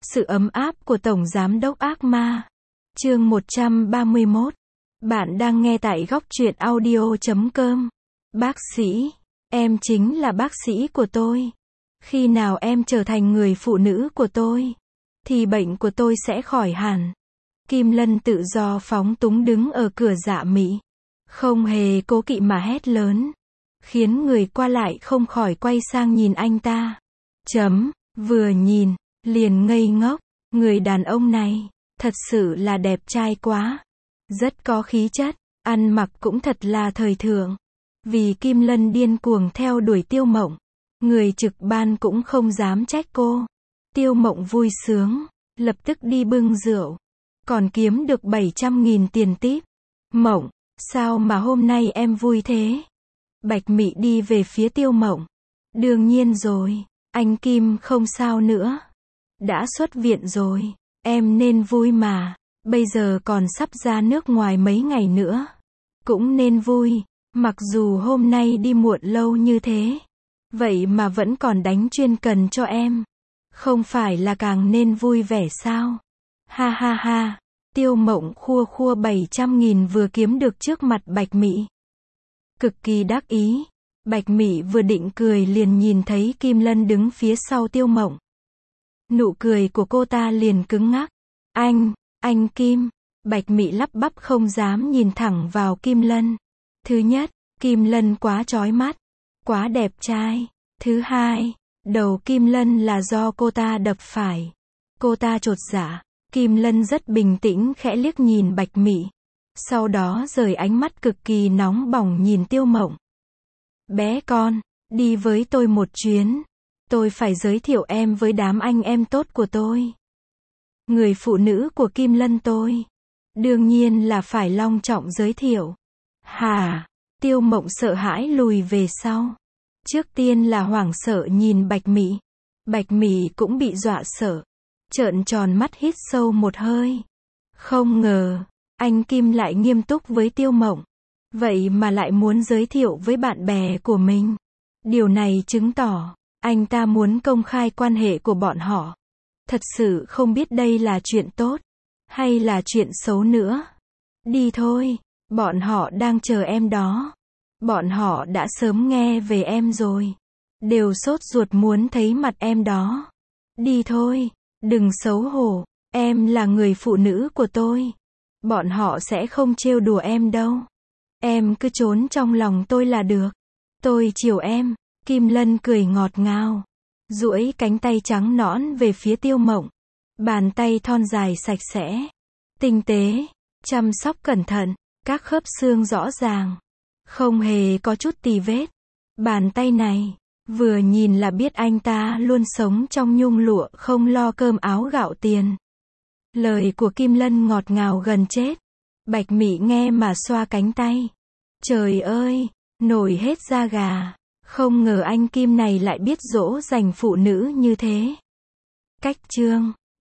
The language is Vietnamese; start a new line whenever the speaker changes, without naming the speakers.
Sự ấm áp của Tổng Giám đốc Ác Ma. Chương 131. Bạn đang nghe tại góc truyện audio.com. Bác sĩ, em chính là bác sĩ của tôi. Khi nào em trở thành người phụ nữ của tôi, thì bệnh của tôi sẽ khỏi hẳn. Kim Lân tự do phóng túng đứng ở cửa Dạ Mỹ, không hề cố kỵ mà hét lớn, khiến người qua lại không khỏi quay sang nhìn anh ta. Vừa nhìn, liền ngây ngốc, người đàn ông này, thật sự là đẹp trai quá. Rất có khí chất, ăn mặc cũng thật là thời thượng. Vì Kim Lân điên cuồng theo đuổi Tiêu Mộng, người trực ban cũng không dám trách cô. Tiêu Mộng vui sướng, lập tức đi bưng rượu, còn kiếm được 700.000 tiền tip. Mộng, sao mà hôm nay em vui thế? Bạch Mị đi về phía Tiêu Mộng. Đương nhiên rồi, anh Kim không sao nữa. Đã xuất viện rồi, em nên vui mà, bây giờ còn sắp ra nước ngoài mấy ngày nữa. Cũng nên vui, mặc dù hôm nay đi muộn lâu như thế, vậy mà vẫn còn đánh chuyên cần cho em. Không phải là càng nên vui vẻ sao? Ha ha ha, Tiêu Mộng khua khua 700.000 vừa kiếm được trước mặt Bạch Mị. Cực kỳ đắc ý, Bạch Mị vừa định cười liền nhìn thấy Kim Lân đứng phía sau Tiêu Mộng. Nụ cười của cô ta liền cứng ngắc. Anh Kim. Bạch Mị lắp bắp không dám nhìn thẳng vào Kim Lân. Thứ nhất, Kim Lân quá chói mắt, quá đẹp trai. Thứ hai, đầu Kim Lân là do cô ta đập phải. Cô ta chột dạ. Kim Lân rất bình tĩnh khẽ liếc nhìn Bạch Mị, sau đó rời ánh mắt cực kỳ nóng bỏng nhìn Tiêu Mộng. Bé con, đi với tôi một chuyến. Tôi phải giới thiệu em với đám anh em tốt của tôi. Người phụ nữ của Kim Lân tôi. Đương nhiên là phải long trọng giới thiệu. Hả? Tiêu Mộng sợ hãi lùi về sau. Trước tiên là hoảng sợ nhìn Bạch Mị. Bạch Mị cũng bị dọa sợ, trợn tròn mắt hít sâu một hơi. Không ngờ, anh Kim lại nghiêm túc với Tiêu Mộng. Vậy mà lại muốn giới thiệu với bạn bè của mình. Điều này chứng tỏ, anh ta muốn công khai quan hệ của bọn họ. Thật sự không biết đây là chuyện tốt, hay là chuyện xấu nữa. Đi thôi, bọn họ đang chờ em đó. Bọn họ đã sớm nghe về em rồi. Đều sốt ruột muốn thấy mặt em đó. Đi thôi, đừng xấu hổ, em là người phụ nữ của tôi. Bọn họ sẽ không trêu đùa em đâu. Em cứ trốn trong lòng tôi là được. Tôi chiều em. Kim Lân cười ngọt ngào, duỗi cánh tay trắng nõn về phía Tiêu Mộng. Bàn tay thon dài sạch sẽ, tinh tế, chăm sóc cẩn thận, các khớp xương rõ ràng, không hề có chút tì vết. Bàn tay này, vừa nhìn là biết anh ta luôn sống trong nhung lụa không lo cơm áo gạo tiền. Lời của Kim Lân ngọt ngào gần chết. Bạch Mị nghe mà xoa cánh tay. Trời ơi, nổi hết da gà. Không ngờ anh Kim này lại biết dỗ dành phụ nữ như thế. Cách chương